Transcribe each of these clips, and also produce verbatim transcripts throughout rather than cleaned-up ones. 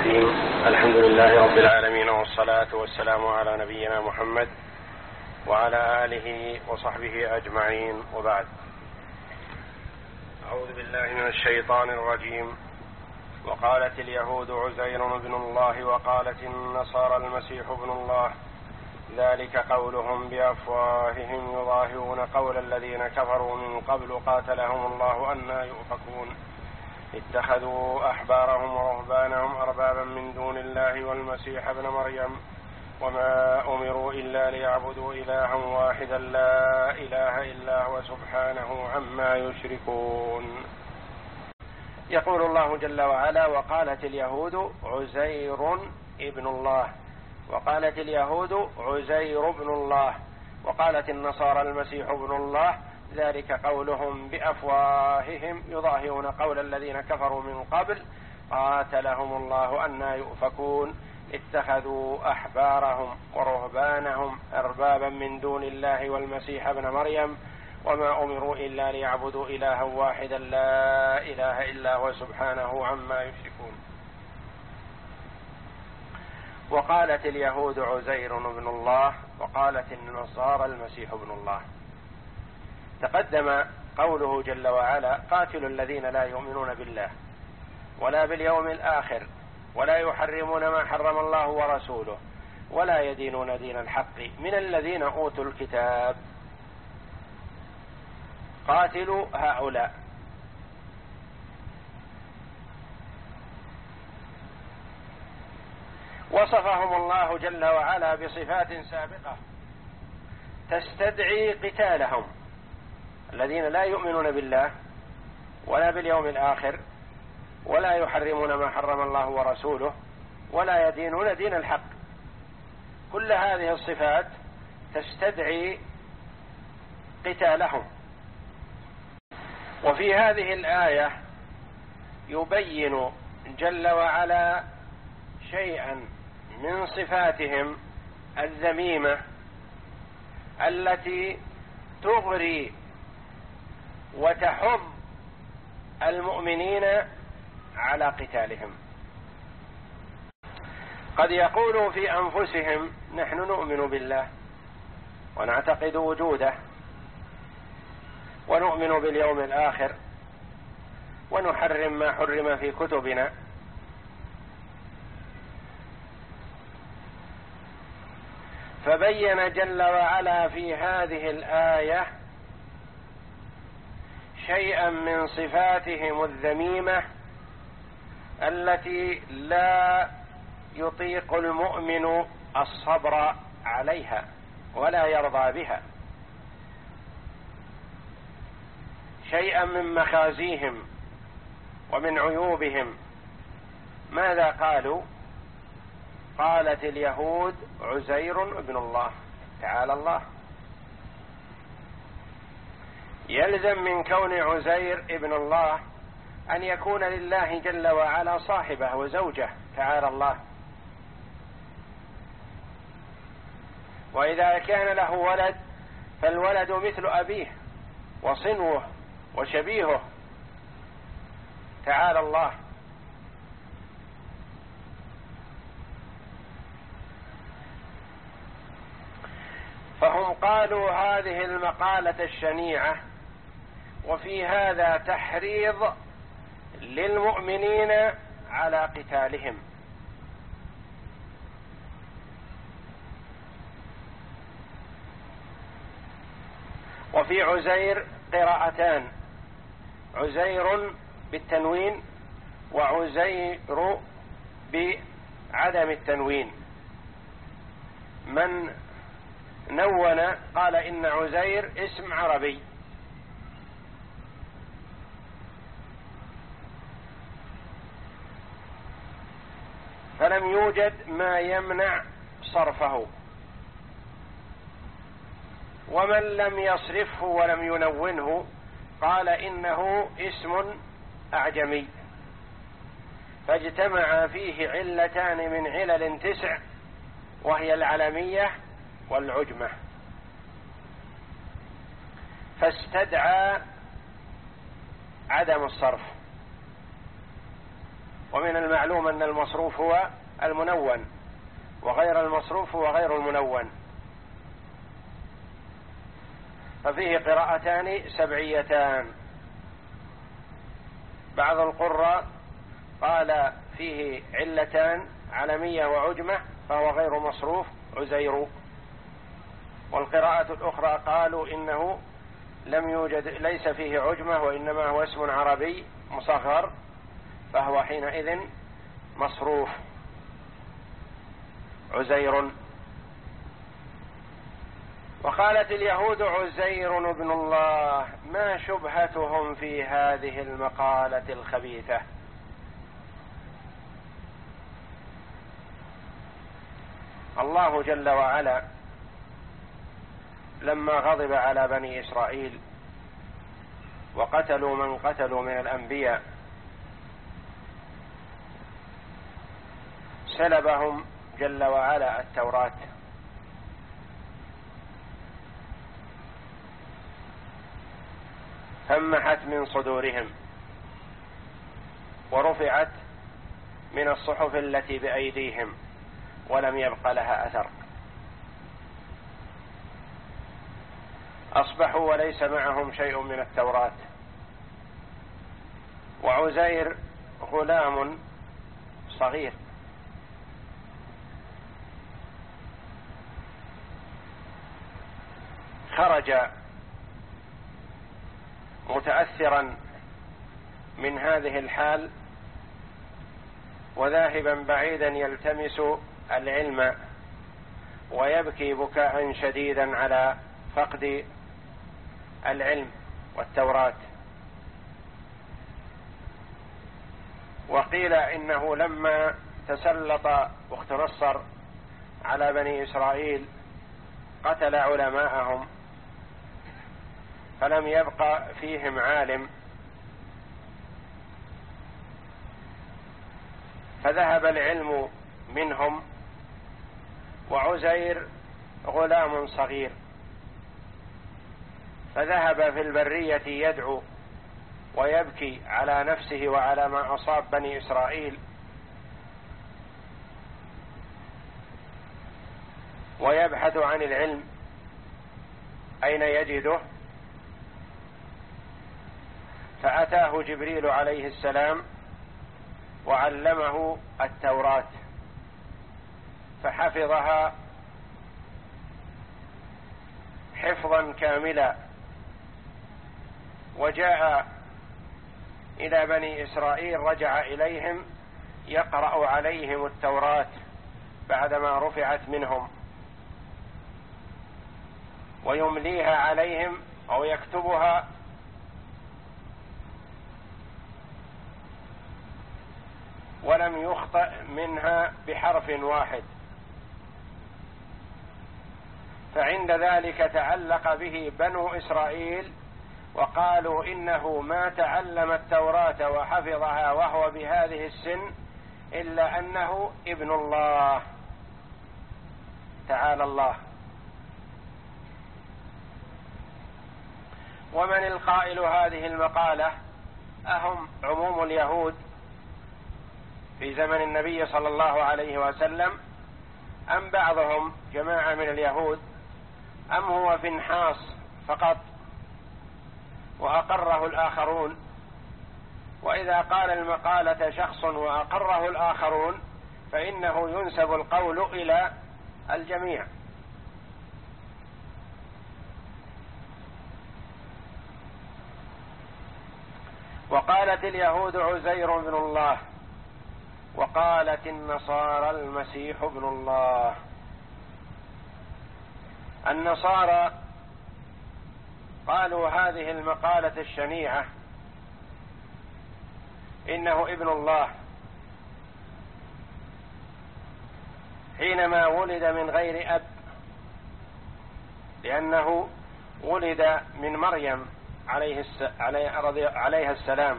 الرحيم. الحمد لله رب العالمين، والصلاة والسلام على نبينا محمد وعلى آله وصحبه أجمعين، وبعد. أعوذ بالله من الشيطان الرجيم. وقالت اليهود عزير ابن الله وقالت النصارى المسيح ابن الله، ذلك قولهم بأفواههم يضاهئون قول الذين كفروا من قبل قاتلهم الله أنى يؤفكون. اتخذوا أحبارهم ورهبانهم أربابا من دون الله والمسيح ابن مريم وما أمروا إلا ليعبدوا إلها واحدا لا إله إلا هو سبحانه عما يشركون. يقول الله جل وعلا: وقالت اليهود عزير ابن الله، وقالت اليهود عزير ابن الله، وقالت النصارى المسيح ابن الله، ذلك قولهم بأفواههم يضاهئون قول الذين كفروا من قبل قاتلهم الله أنى يؤفكون. اتخذوا أحبارهم ورهبانهم أربابا من دون الله والمسيح ابن مريم وما أمروا إلا ليعبدوا إلها واحدا لا إله إلا هو سبحانه عما يشركون. وقالت اليهود عزير ابن الله، وقالت النصارى المسيح ابن الله. تقدم قوله جل وعلا: قاتلوا الذين لا يؤمنون بالله ولا باليوم الآخر ولا يحرمون ما حرم الله ورسوله ولا يدينون دين الحق من الذين أوتوا الكتاب. قاتلوا هؤلاء. وصفهم الله جل وعلا بصفات سابقة تستدعي قتالهم، الذين لا يؤمنون بالله ولا باليوم الآخر ولا يحرمون ما حرم الله ورسوله ولا يدينون دين الحق. كل هذه الصفات تستدعي قتالهم. وفي هذه الآية يبين جل وعلا شيئا من صفاتهم الذميمة التي تغري وتحض المؤمنين على قتالهم. قد يقولوا في أنفسهم: نحن نؤمن بالله ونعتقد وجوده ونؤمن باليوم الآخر ونحرم ما حرم في كتبنا، فبين جل وعلا في هذه الآية شيئا من صفاتهم الذميمة التي لا يطيق المؤمن الصبر عليها ولا يرضى بها، شيئا من مخازيهم ومن عيوبهم. ماذا قالوا؟ قالت اليهود عزير ابن الله. تعالى الله. يلزم من كون عزير ابن الله أن يكون لله جل وعلا صاحبة وزوجة، تعالى الله. وإذا كان له ولد فالولد مثل أبيه وصنوه وشبيهه، تعالى الله. فهم قالوا هذه المقالة الشنيعة، وفي هذا تحريض للمؤمنين على قتالهم. وفي عزير قراءتان: عزير بالتنوين وعزير بعدم التنوين. من نون قال إن عزير اسم عربي، فلم يوجد ما يمنع صرفه. ومن لم يصرفه ولم ينونه قال إنه اسم أعجمي، فاجتمع فيه علتان من علل تسع، وهي العلمية والعجمة، فاستدعى عدم الصرف. ومن المعلوم أن المصروف هو المنون، وغير المصروف هو غير المنون، ففيه قراءتان سبعيتان. بعض القراء قال فيه علتان، علمية وعجمة، فهو غير مصروف عزير. والقراءة الأخرى قالوا إنه لم يوجد، ليس فيه عجمة، وإنما هو اسم عربي مصغر، فهو حينئذ مصروف عزير. وقالت اليهود عزير ابن الله. ما شبهتهم في هذه المقالة الخبيثة؟ الله جل وعلا لما غضب على بني إسرائيل وقتلوا من قتلوا من الأنبياء سلبهم جل وعلا التوراة، فمحت من صدورهم ورفعت من الصحف التي بأيديهم ولم يبق لها أثر، أصبحوا وليس معهم شيء من التوراة. وعزير غلام صغير، خرج متأثرا من هذه الحال وذاهبا بعيدا يلتمس العلم، ويبكي بكاء شديدا على فقد العلم والتوراة. وقيل إنه لما تسلط بخت نصر على بني إسرائيل قتل علماءهم، فلم يبق فيهم عالم، فذهب العلم منهم، وعزير غلام صغير، فذهب في البرية يدعو ويبكي على نفسه وعلى ما أصاب بني إسرائيل، ويبحث عن العلم أين يجده، فأتاه جبريل عليه السلام وعلمه التوراة فحفظها حفظا كاملا، وجاء إلى بني إسرائيل، رجع إليهم يقرأ عليهم التوراة بعدما رفعت منهم، ويمليها عليهم أو يكتبها ولم يخطئ منها بحرف واحد. فعند ذلك تعلق به بنو إسرائيل وقالوا إنه ما تعلم التوراة وحفظها وهو بهذه السن إلا أنه ابن الله تعالى الله. ومن القائل هذه المقالة؟ أهم عموم اليهود في زمن النبي صلى الله عليه وسلم، أم بعضهم جماعة من اليهود، أم هو فنحاس فقط وأقره الآخرون؟ وإذا قال المقالة شخص وأقره الآخرون فإنه ينسب القول إلى الجميع. وقالت اليهود عزير بن الله، وقالت النصارى المسيح ابن الله. النصارى قالوا هذه المقالة الشنيعة، إنه ابن الله، حينما ولد من غير أب، لأنه ولد من مريم عليها السلام،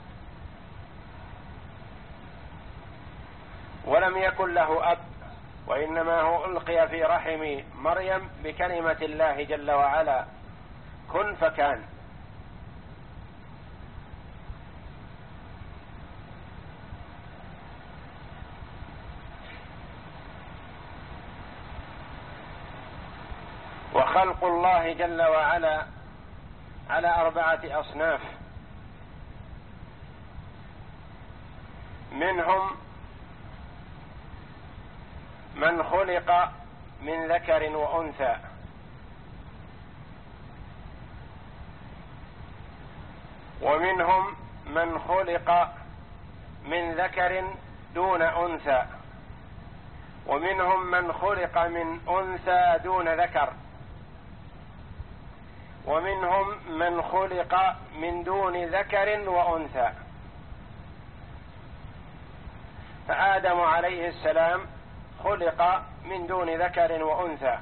ولم يكن له أب، وإنما هو ألقي في رحم مريم بكلمة الله جل وعلا كن فكان. خلق الله جل وعلا على أربعة أصناف: منهم من خلق من ذكر وأنثى، ومنهم من خلق من ذكر دون أنثى، ومنهم من خلق من أنثى دون ذكر، ومنهم من خلق من دون ذكر وأنثى. فآدم عليه السلام خلق من دون ذكر وأنثى،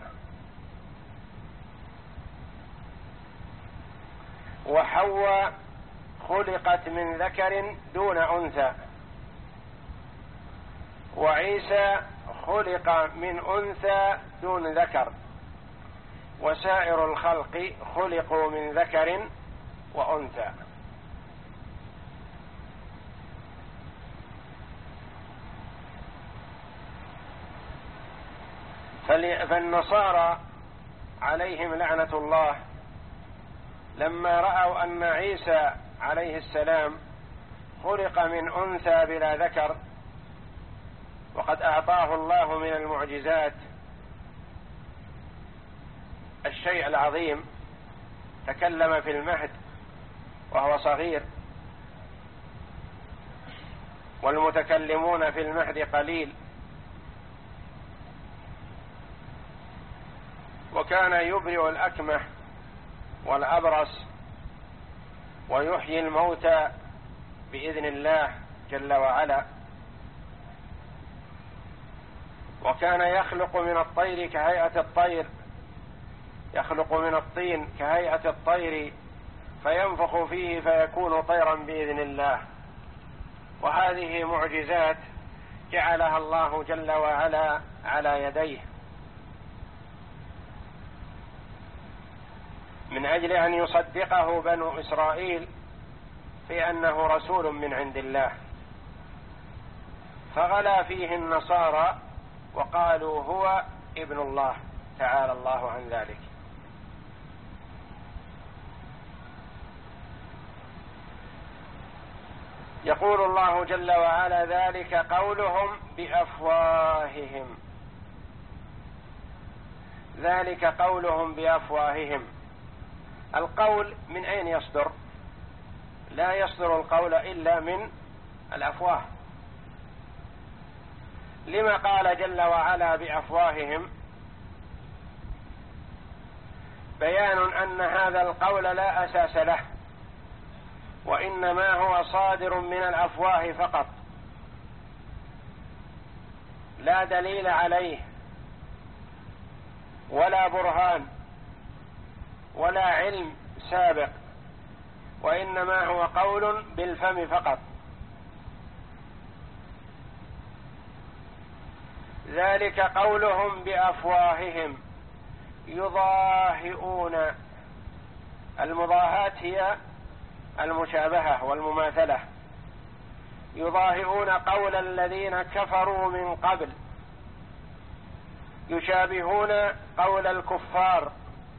وحواء خلقت من ذكر دون أنثى، وعيسى خلق من أنثى دون ذكر، وسائر الخلق خلقوا من ذكر وأنثى. فالنصارى عليهم لعنة الله لما رأوا أن عيسى عليه السلام خلق من أنثى بلا ذكر، وقد أعطاه الله من المعجزات الشيء العظيم، تكلم في المهد وهو صغير، والمتكلمون في المهد قليل، وكان يبرئ الأكمه والأبرص ويحيي الموتى بإذن الله جل وعلا، وكان يخلق من الطير كهيئة الطير، يخلق من الطين كهيئة الطير فينفخ فيه فيكون طيرا بإذن الله. وهذه معجزات جعلها الله جل وعلا على يديه من أجل أن يصدقه بنو إسرائيل في أنه رسول من عند الله، فغلا فيه النصارى وقالوا هو ابن الله تعالى الله عن ذلك. يقول الله جل وعلا: ذلك قولهم بأفواههم. ذلك قولهم بأفواههم. القول من أين يصدر؟ لا يصدر القول إلا من الأفواه. لما قال جل وعلا بأفواههم؟ بيان أن هذا القول لا أساس له، وإنما هو صادر من الأفواه فقط، لا دليل عليه ولا برهان ولا علم سابق، وإنما هو قول بالفم فقط. ذلك قولهم بأفواههم يضاهئون. المضاهاة هي المشابهة والمماثلة. يضاهئون قول الذين كفروا من قبل، يشابهون قول الكفار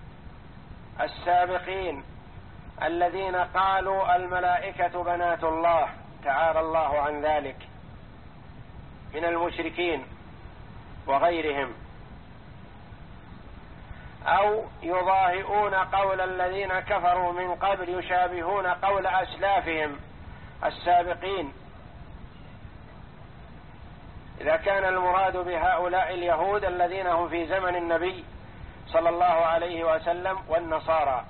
السابقين الذين قالوا الملائكة بنات الله تعالى الله عن ذلك من المشركين وغيرهم، أو يضاهئون قول الذين كفروا من قبل، يشابهون قول أسلافهم السابقين. إذا كان المراد بهؤلاء اليهود الذين هم في زمن النبي صلى الله عليه وسلم والنصارى،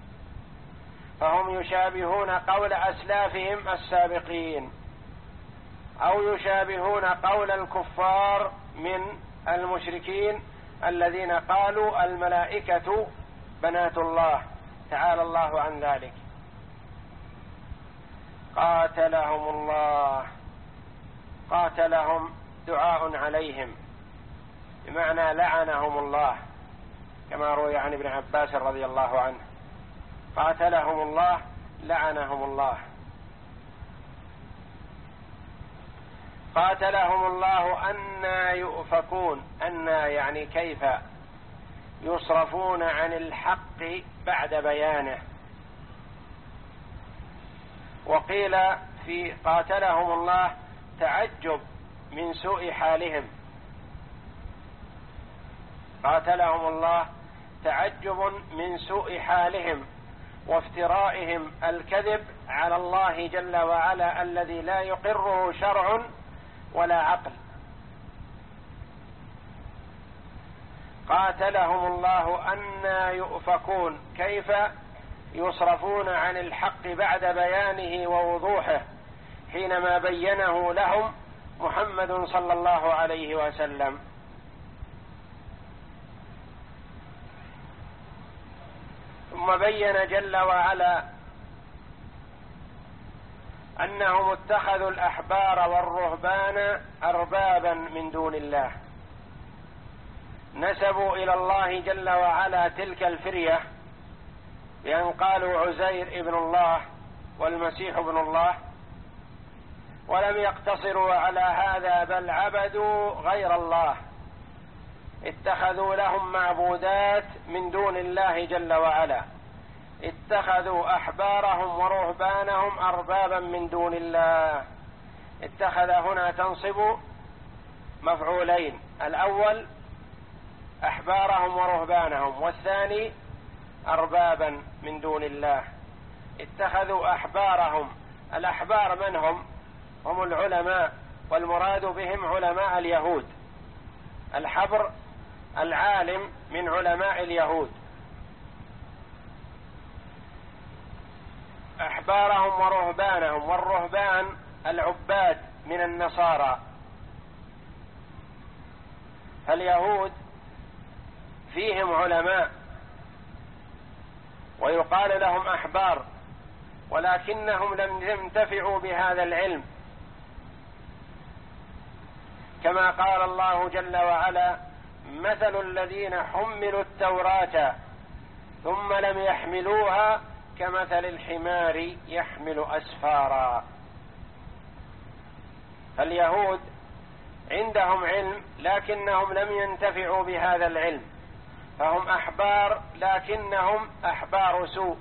فهم يشابهون قول أسلافهم السابقين، أو يشابهون قول الكفار من المشركين الذين قالوا الملائكة بنات الله تعالى الله عن ذلك. قاتلهم الله. قاتلهم دعاء عليهم، بمعنى لعنهم الله، كما روي عن ابن عباس رضي الله عنه: قاتلهم الله لعنهم الله. قاتلهم الله أنى يؤفكون. أنى يعني كيف، يصرفون عن الحق بعد بيانه. وقيل في قاتلهم الله تعجب من سوء حالهم، قاتلهم الله تعجب من سوء حالهم وافترائهم الكذب على الله جل وعلا الذي لا يقره شرع ولا عقل. قاتلهم الله أنى يؤفكون، كيف يصرفون عن الحق بعد بيانه ووضوحه حينما بينه لهم محمد صلى الله عليه وسلم. ثم بين جل وعلا أنهم اتخذوا الأحبار والرهبان أربابا من دون الله، نسبوا إلى الله جل وعلا تلك الفرية بأن قالوا عزير ابن الله والمسيح ابن الله، ولم يقتصروا على هذا بل عبدوا غير الله، اتخذوا لهم معبودات من دون الله جل وعلا، اتخذوا أحبارهم ورهبانهم أربابا من دون الله. اتخذ هنا تنصب مفعولين، الأول أحبارهم ورهبانهم، والثاني أربابا من دون الله. اتخذوا أحبارهم، الأحبار من هم؟ هم العلماء، والمراد بهم علماء اليهود. الحبر العالم من علماء اليهود. أحبارهم ورهبانهم، والرهبان العباد من النصارى. اليهود فيهم علماء ويقال لهم أحبار، ولكنهم لم ينتفعوا بهذا العلم، كما قال الله جل وعلا: مثل الذين حملوا التوراة ثم لم يحملوها كمثل الحمار يحمل أسفارا. اليهود عندهم علم لكنهم لم ينتفعوا بهذا العلم، فهم أحبار لكنهم أحبار سوء.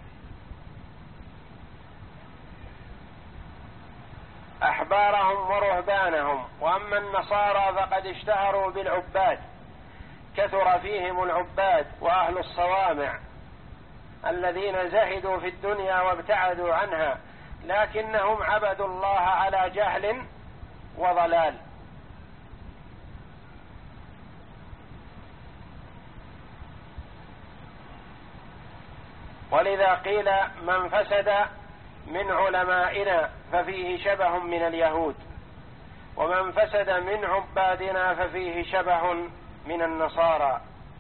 أحبارهم ورهبانهم. وأما النصارى فقد اشتهروا بالعباد، كثر فيهم العباد وأهل الصوامع الذين زهدوا في الدنيا وابتعدوا عنها، لكنهم عبدوا الله على جهل وضلال. ولذا قيل: من فسد من علمائنا ففيه شبه من اليهود، ومن فسد من عبادنا ففيه شبه من النصارى.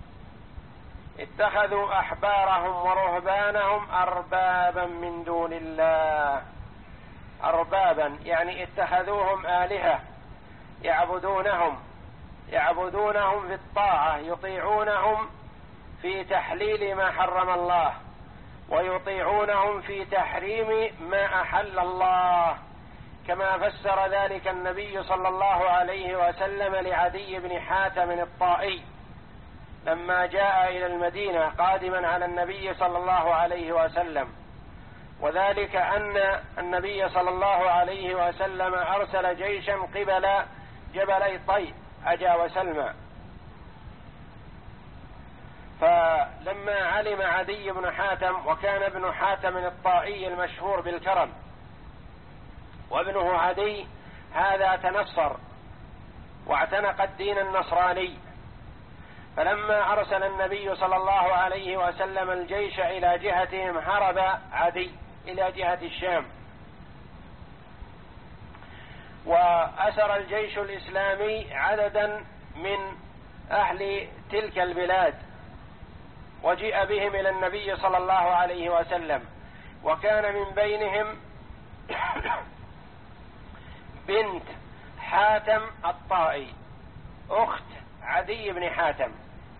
اتخذوا أحبارهم ورهبانهم أربابا من دون الله. أربابا يعني اتخذوهم آلهة يعبدونهم، يعبدونهم في الطاعة، يطيعونهم في تحليل ما حرم الله، ويطيعونهم في تحريم ما أحل الله، كما فسر ذلك النبي صلى الله عليه وسلم لعدي بن حاتم الطائي لما جاء إلى المدينة قادما على النبي صلى الله عليه وسلم، وذلك أن النبي صلى الله عليه وسلم أرسل جيشا قبل جبلي طي أجا وسلمى. فلما علم عدي بن حاتم، وكان ابن حاتم الطائي المشهور بالكرم، وابنه عدي هذا تنصر واعتنق الدين النصراني، فلما أرسل النبي صلى الله عليه وسلم الجيش إلى جهتهم هرب عدي إلى جهة الشام، وأسر الجيش الإسلامي عددا من أهل تلك البلاد، وجيء بهم إلى النبي صلى الله عليه وسلم، وكان من بينهم بنت حاتم الطائي أخت عدي بن حاتم.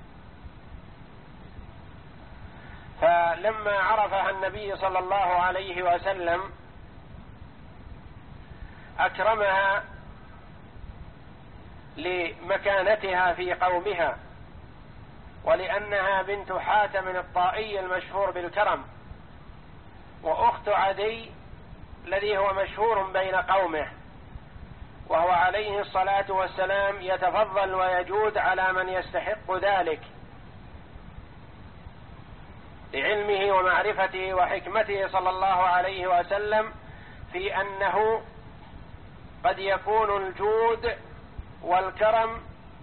فلما عرفها النبي صلى الله عليه وسلم أكرمها لمكانتها في قومها، ولأنها بنت حاتم الطائي المشهور بالكرم، وأخت عدي الذي هو مشهور بين قومه، وهو عليه الصلاة والسلام يتفضل ويجود على من يستحق ذلك لعلمه ومعرفته وحكمته صلى الله عليه وسلم في أنه قد يكون الجود والكرم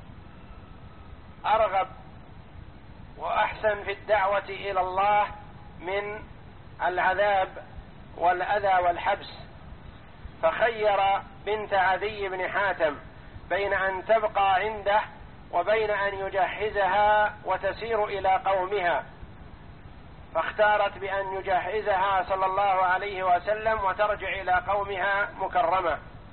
أرغب وأحسن في الدعوة إلى الله من العذاب والأذى والحبس، فخير بنت عدي بن حاتم بين أن تبقى عنده وبين أن يجهزها وتسير إلى قومها، فاختارت بأن يجهزها صلى الله عليه وسلم وترجع إلى قومها مكرمة.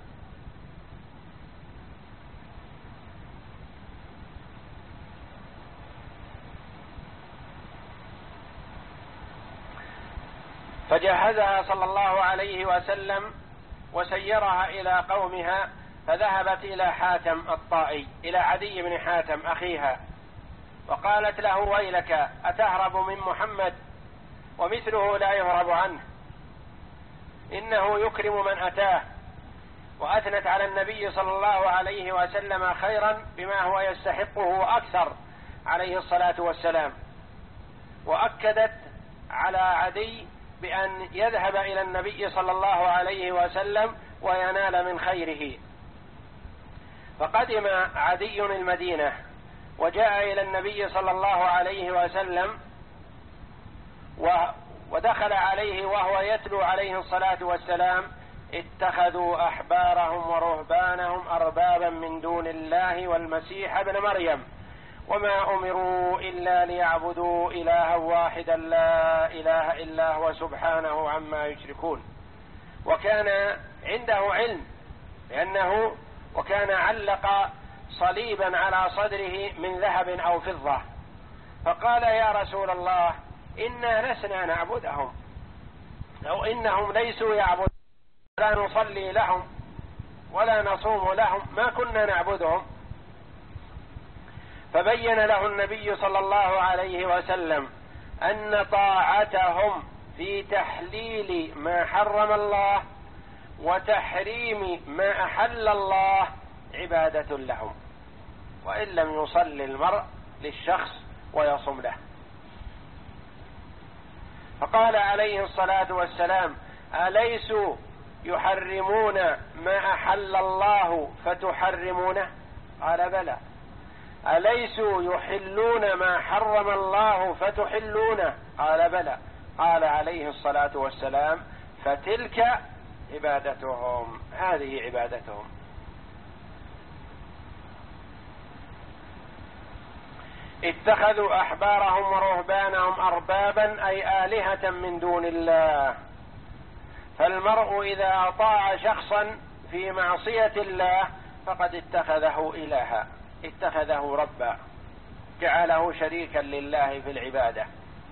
فجهزها صلى الله عليه وسلم وسيرها إلى قومها، فذهبت إلى حاتم الطائي، إلى عدي بن حاتم أخيها، وقالت له: ويلك أتهرب من محمد ومثله لا يهرب عنه، إنه يكرم من أتاه. وأثنت على النبي صلى الله عليه وسلم خيرا بما هو يستحقه وأكثر عليه الصلاة والسلام، وأكدت على عدي بأن يذهب إلى النبي صلى الله عليه وسلم وينال من خيره. فقدم عدي المدينة وجاء إلى النبي صلى الله عليه وسلم، ودخل عليه وهو يتلو عليه الصلاة والسلام: اتخذوا أحبارهم ورهبانهم أربابا من دون الله والمسيح ابن مريم وما أمروا إلا ليعبدوا إلها واحدا لا إله إلا هو سبحانه عما يشركون. وكان عنده علم لأنه وكان علق صليبا على صدره من ذهب أو فضة، فقال: يا رسول الله، إنا لسنا نعبدهم، لو إنهم ليسوا يعبدون لا نصلي لهم ولا نصوم لهم ما كنا نعبدهم. فبين له النبي صلى الله عليه وسلم أن طاعتهم في تحليل ما حرم الله وتحريم ما أحل الله عبادة لهم، وإن لم يصلي المرء للشخص ويصم له. فقال عليه الصلاة والسلام: أليسوا يحرمون ما أحل الله فتحرمونه؟ قال: بلى. أليسوا يحلون ما حرم الله فتحلونه؟ قال: بلى. قال عليه الصلاة والسلام: فتلك عبادتهم، هذه عبادتهم. اتخذوا أحبارهم ورهبانهم أربابا أي آلهة من دون الله. فالمرء إذا أطاع شخصا في معصية الله فقد اتخذه إلها، اتخذه ربا، جعله شريكا لله في العبادة.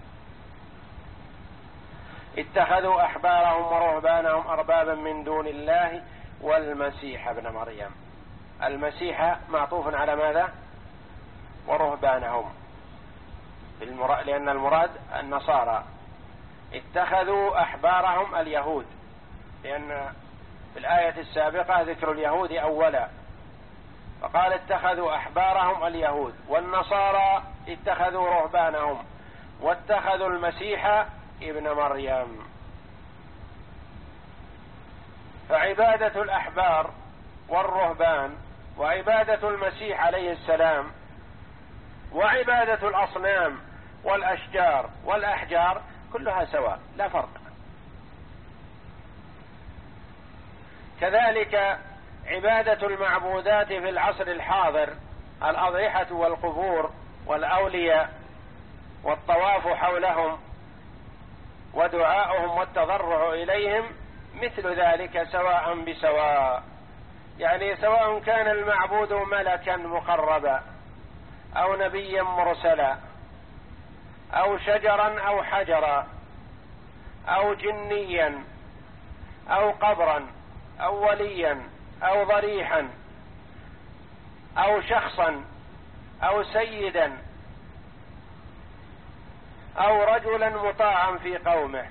اتخذوا أحبارهم ورهبانهم أربابا من دون الله والمسيح ابن مريم. المسيح معطوف على ماذا؟ ورهبانهم، لأن المراد النصارى. اتخذوا أحبارهم اليهود، لأن في الآية السابقة ذكر اليهود أولا، فقال اتخذوا أحبارهم اليهود، والنصارى اتخذوا رهبانهم، واتخذوا المسيح ابن مريم. فعبادة الأحبار والرهبان وعبادة المسيح عليه السلام وعبادة الأصنام والأشجار والأحجار كلها سواء، لا فرق. كذلك عبادة المعبودات في العصر الحاضر، الأضرحة والقبور والأولياء والطواف حولهم ودعاؤهم والتضرع إليهم، مثل ذلك سواء بسواء. يعني سواء كان المعبود ملكا مقربا أو نبيا مرسلا أو شجرا أو حجرا أو جنيا أو قبرا أو وليا أو ضريحا أو شخصا أو سيدا أو رجلا مطاعا في قومه.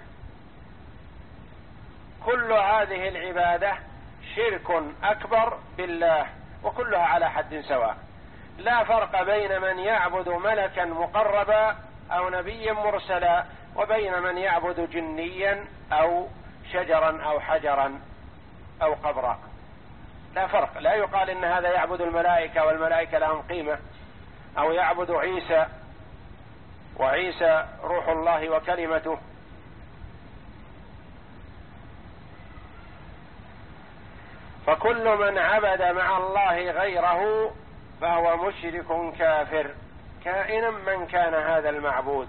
كل هذه العبادة شرك أكبر بالله، وكلها على حد سواء، لا فرق بين من يعبد ملكا مقربا أو نبيا مرسلا وبين من يعبد جنيا أو شجرا أو حجرا أو قبرا، لا فرق. لا يقال إن هذا يعبد الملائكة والملائكة لهم قيمة، أو يعبد عيسى وعيسى روح الله وكلمته. فكل من عبد مع الله غيره فهو مشرك كافر، كائنا من كان هذا المعبود.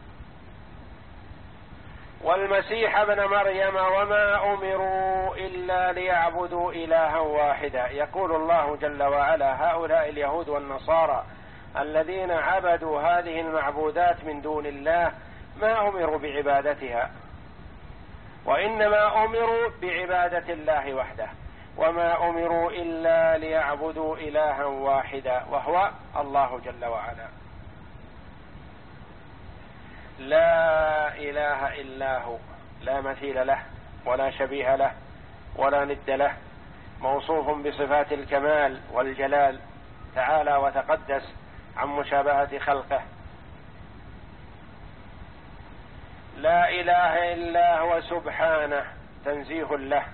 والمسيح ابن مريم وما أمروا إلا ليعبدوا إلها واحدا. يقول الله جل وعلا: هؤلاء اليهود والنصارى الذين عبدوا هذه المعبودات من دون الله ما أمروا بعبادتها، وإنما أمروا بعبادة الله وحده، وما أمروا إلا ليعبدوا إلها واحدا وهو الله جل وعلا. لا إله إلا هو، لا مثيل له ولا شبيه له ولا ند له، موصوف بصفات الكمال والجلال تعالى وتقدس عن مشابهة خلقه. لا إله إلا هو سبحانه، تنزيه له،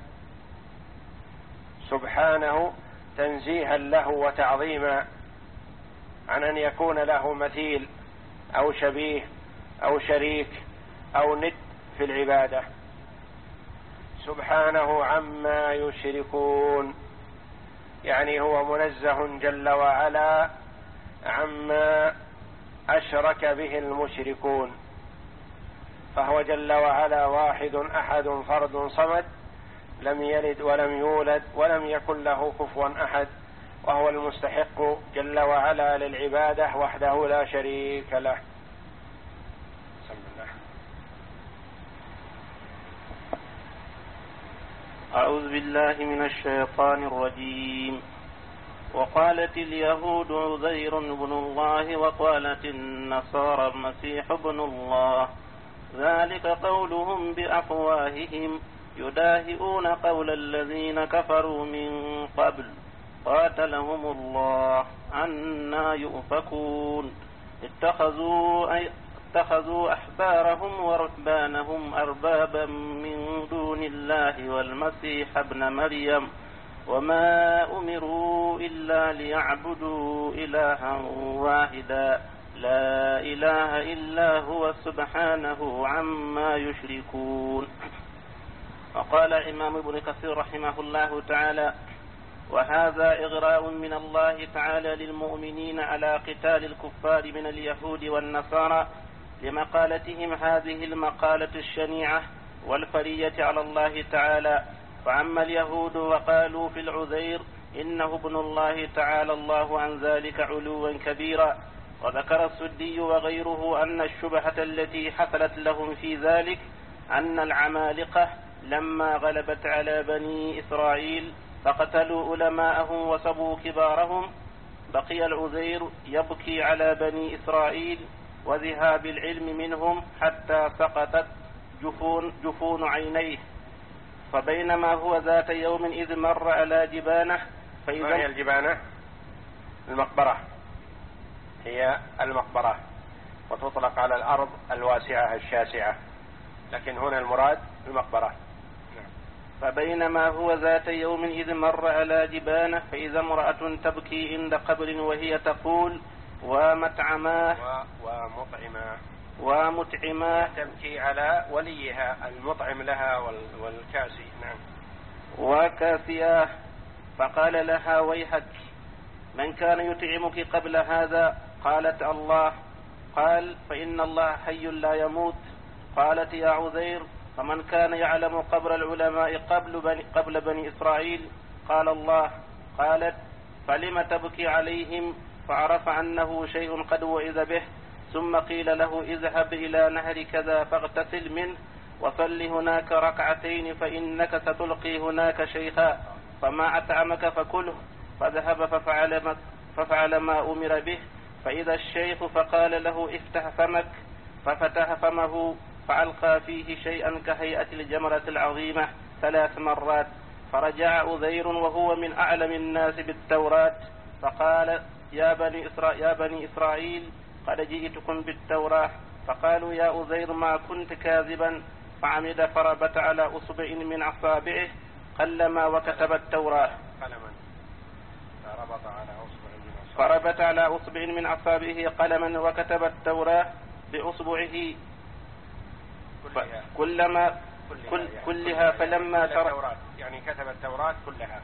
سبحانه تنزيها له وتعظيما عن أن يكون له مثيل أو شبيه أو شريك أو ند في العبادة. سبحانه عما يشركون، يعني هو منزه جل وعلا عما أشرك به المشركون، فهو جل وعلا واحد أحد فرد صمد، لم يلد ولم يولد ولم يكن له كفوا أحد، وهو المستحق جل وعلا للعبادة وحده لا شريك له. أعوذ بالله من الشيطان الرجيم. وقالت اليهود عزير بن الله وقالت النصارى المسيح ابن الله، ذلك قولهم بأفواههم يداهئون قول الذين كفروا من قبل قاتلهم الله أنى يؤفكون. اتخذوا, أي اتخذوا أحبارهم ورهبانهم أربابا من دون الله والمسيح ابن مريم وما أمروا إلا ليعبدوا إلها واحدا لا إله إلا هو سبحانه عما يشركون. وقال الإمام ابن كثير رحمه الله تعالى: وهذا إغراء من الله تعالى للمؤمنين على قتال الكفار من اليهود والنصارى لمقالتهم هذه المقالة الشنيعة والفرية على الله تعالى. فأما اليهود وقالوا في العزير إنه ابن الله تعالى الله عن ذلك علوا كبيرا. وذكر السدي وغيره أن الشبهة التي حصلت لهم في ذلك أن العمالقة لما غلبت على بني إسرائيل فقتلوا علماءهم وصبوا كبارهم، بقي العزير يبكي على بني إسرائيل وذهاب العلم منهم حتى سقطت جفون, جفون عينيه. فبينما هو ذات يوم إذ مر على جبانه فإذا ما هي الجبانة؟ المقبرة، هي المقبرة، وتطلق على الأرض الواسعة الشاسعة، لكن هنا المراد المقبرة. فبينما هو ذات يوم إذ مر على جبانه فإذا امرأة تبكي عند قبر وهي تقول: ومطعماه ومطعماه ومطعماه تبكي على وليها المطعم لها والكاسي. نعم. وكاسياه. فقال لها: ويحك، من كان يطعمك قبل هذا؟ قالت: الله. قال: فإن الله حي لا يموت. قالت: يا عزير، فمن كان يعلم قبر العلماء قبل بني, قبل بني إسرائيل؟ قال: الله. قالت: فلم تبكي عليهم؟ فعرف أنه شيء قد وإذ به، ثم قيل له: اذهب إلى نهر كذا فاغتسل منه وصل هناك ركعتين فإنك ستلقي هناك شيخا، فما أطعمك فكله. فذهب ففعل ما, ففعل ما أمر به، فإذا الشيخ فقال له: افتح فمك، ففتح فمه فألقى فيه شيئا كهيئة الجمرة العظيمة ثلاث مرات، فرجع عزير وهو من أعلم الناس بالتوراة فقال يا بني, إسرا... يا بني إسرائيل قد جئتكم بالتوراة. فقالوا يا عزير ما كنت كاذبا، فعمد فربت على أصبع من أصابعه قلما وكتب التوراة فربت على أصبع من أصابعه قلما وكتب التوراة بأصبعه كلها, كلما كل كلها, كلها فلما ترى يعني كتب التوراة كلها.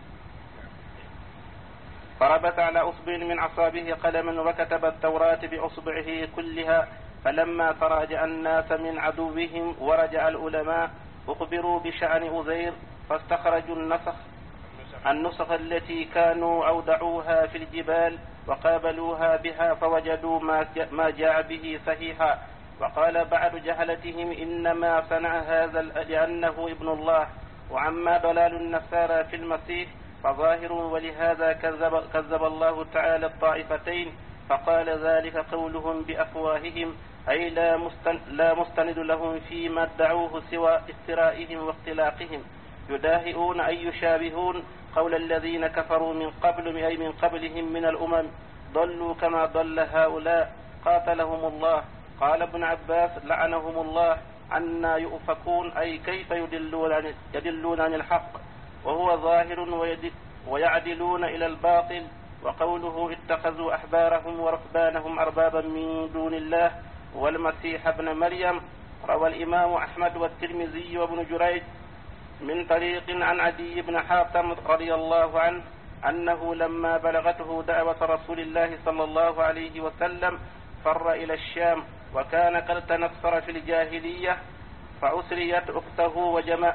فربت على أصبع من أصابعه قلما وكتب التوراة بأصبعه كلها. فلما تراجع الناس من عدوهم ورجع العلماء أخبروا بشأن عزير فاستخرجوا النسخ النسخ التي كانوا أودعوها في الجبال وقابلوها بها فوجدوا ما جاء به صحيحا. وقال بعض جهلتهم إنما صنع هذا لأنه ابن الله، وعما ضلال النصارى في المسيح فظاهر، ولهذا كذب, كذب الله تعالى الطائفتين فقال ذلك قولهم بأفواههم أي لا, مستن لا مستند لهم فيما ادعوه سوى افترائهم واختلاقهم، يداهئون أي يشابهون قول الذين كفروا من قبل أي من قبلهم من الأمم ضلوا كما ضل هؤلاء قاتلهم الله. قال ابن عباس لعنهم الله عنا يؤفكون أي كيف يدلون عن, يدلون عن الحق وهو ظاهر ويعدلون إلى الباطل. وقوله اتخذوا أحبارهم ورهبانهم أربابا من دون الله والمسيح ابن مريم. روى الإمام أحمد والترمذي وابن جريج من طريق عن عدي بن حاتم رضي الله عنه أنه لما بلغته دعوة رسول الله صلى الله عليه وسلم فر إلى الشام، وكان قد تنصر في الجاهلية فأسريت أخته وجمع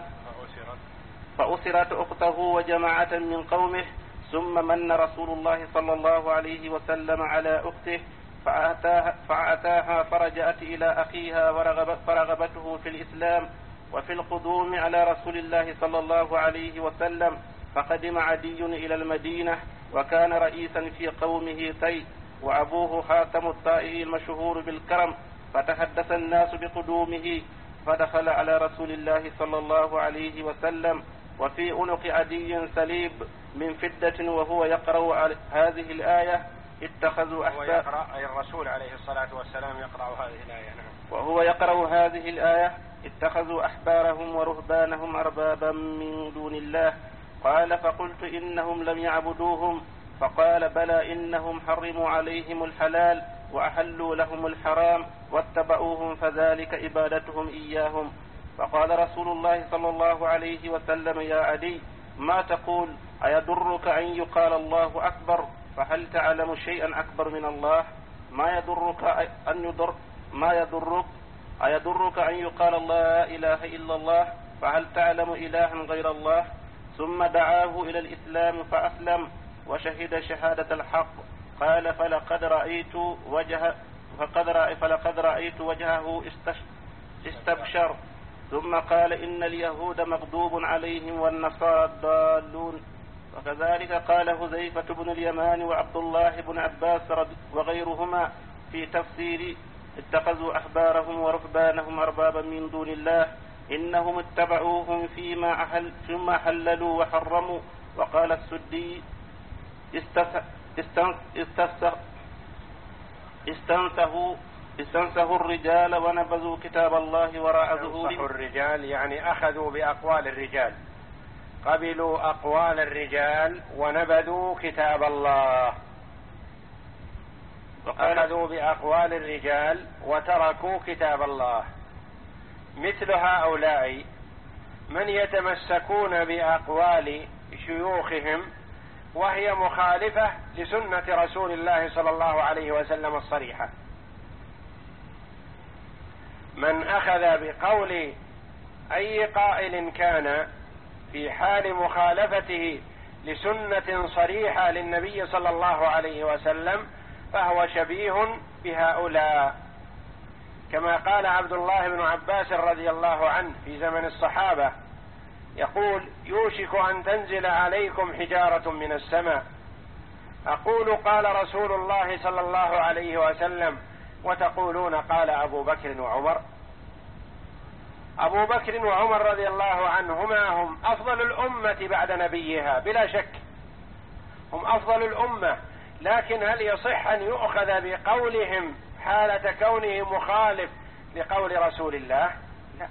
فأسرت أخته وجماعة من قومه، ثم من رسول الله صلى الله عليه وسلم على أخته فأتاها, فأتاها فرجعت إلى أخيها ورغب فرغبته في الإسلام وفي القدوم على رسول الله صلى الله عليه وسلم. فقدم عدي إلى المدينة وكان رئيسا في قومه تي، وأبوه خاتم الطائي المشهور بالكرم، فتحدث الناس بقدومه فدخل على رسول الله صلى الله عليه وسلم وفي عنق عدي سليب من فدة وهو يقرأ هذه الآية اتخذوا أحبار أي الرسول عليه الصلاة والسلام يقرأ هذه الآية نعم. وهو يقرأ هذه الآية اتخذوا أحبارهم ورهبانهم أربابا من دون الله. قال فقلت إنهم لم يعبدوهم، فقال بلى إنهم حرموا عليهم الحلال وأحلوا لهم الحرام واتبعوهم فذلك إبادتهم إياهم. فقال رسول الله صلى الله عليه وسلم يا عدي ما تقول؟ أيضرك أن يقال الله أكبر؟ فهل تعلم شيئا أكبر من الله؟ ما يضرك أن يضر ما يضرك أيضرك أن يقال الله لا إله إلا الله؟ فهل تعلم إلها غير الله؟ ثم دعاه إلى الإسلام فأسلم وشهد شهادة الحق. قال فلقد رأيت وجه فقد رأي فلقد رأيت وجهه استبشر. ثم قال إن اليهود مغضوب عليهم والنصارى الضالون. وكذلك قال حذيفة بن اليمان وعبد الله بن عباس وغيرهما في تفسير اتخذوا أحبارهم ورهبانهم أربابا من دون الله إنهم اتبعوهم فيما أحل ثم حللوا وحرموا. وقال السدي استنسهوا استنسهوا الرجال ونبذوا كتاب الله وراء ظهورهم. الرجال يعني أخذوا بأقوال الرجال، قبلوا أقوال الرجال ونبذوا كتاب الله. أخذوا بأقوال الرجال وتركوا كتاب الله. مثل هؤلاء من يتمسكون بأقوال شيوخهم وهي مخالفة لسنة رسول الله صلى الله عليه وسلم الصريحة. من أخذ بقول أي قائل كان في حال مخالفته لسنة صريحة للنبي صلى الله عليه وسلم فهو شبيه بهؤلاء، كما قال عبد الله بن عباس رضي الله عنه في زمن الصحابة يقول يوشك أن تنزل عليكم حجارة من السماء. أقول قال رسول الله صلى الله عليه وسلم وتقولون قال أبو بكر وعمر. أبو بكر وعمر رضي الله عنهما هم أفضل الأمة بعد نبيها بلا شك، هم أفضل الأمة، لكن هل يصح أن يؤخذ بقولهم حالة كونه مخالف لقول رسول الله؟ لا.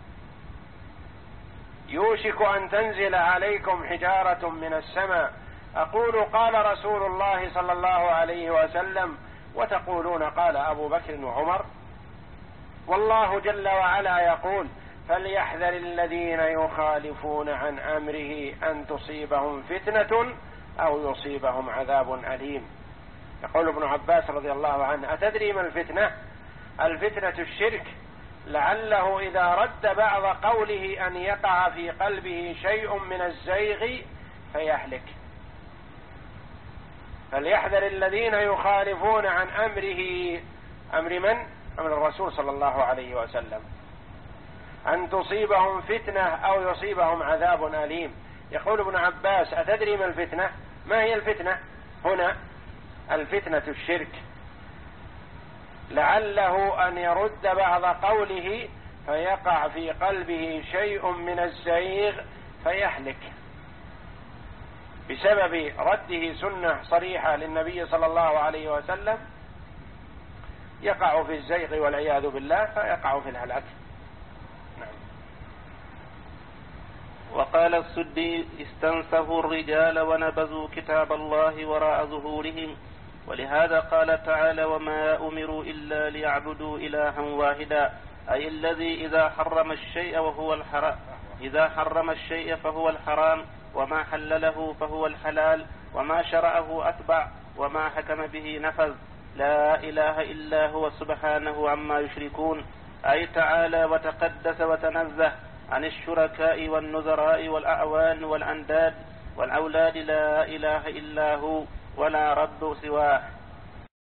يوشك أن تنزل عليكم حجارة من السماء أقول قال رسول الله صلى الله عليه وسلم وتقولون قال أبو بكر وعمر. والله جل وعلا يقول فليحذر الذين يخالفون عن أمره أن تصيبهم فتنة أو يصيبهم عذاب أليم. يقول ابن عباس رضي الله عنه أتدري ما الفتنة؟ الفتنة الشرك، لعله إذا رد بعض قوله أن يقع في قلبه شيء من الزيغ فيهلك. فليحذر الذين يخالفون عن أمره، أمر من؟ أمر الرسول صلى الله عليه وسلم، أن تصيبهم فتنة أو يصيبهم عذاب أليم. يقول ابن عباس أتدري ما الفتنة؟ ما هي الفتنة هنا؟ الفتنة الشرك، لعله أن يرد بعض قوله فيقع في قلبه شيء من الزيغ فيهلك بسبب رده سنة صريحة للنبي صلى الله عليه وسلم، يقع في الزيغ والعياذ بالله فيقع في الهلاك. نعم. وقال السدي استنسفوا الرجال ونبذوا كتاب الله وراء ظهورهم، ولهذا قال تعالى وما أمروا إلا ليعبدوا إلها واحدا، أي الذي إذا حرم الشيء وهو الحرام إذا حرم الشيء فهو الحرام، وما حلله فهو الحلال، وما شرعه أتبع، وما حكم به نفذ، لا إله إلا هو سبحانه عما يشركون، أي تعالى وتقدس وتنزه عن الشركاء والنذراء والأعوان والأنداد والأولاد، لا إله إلا هو ولا رب سواه.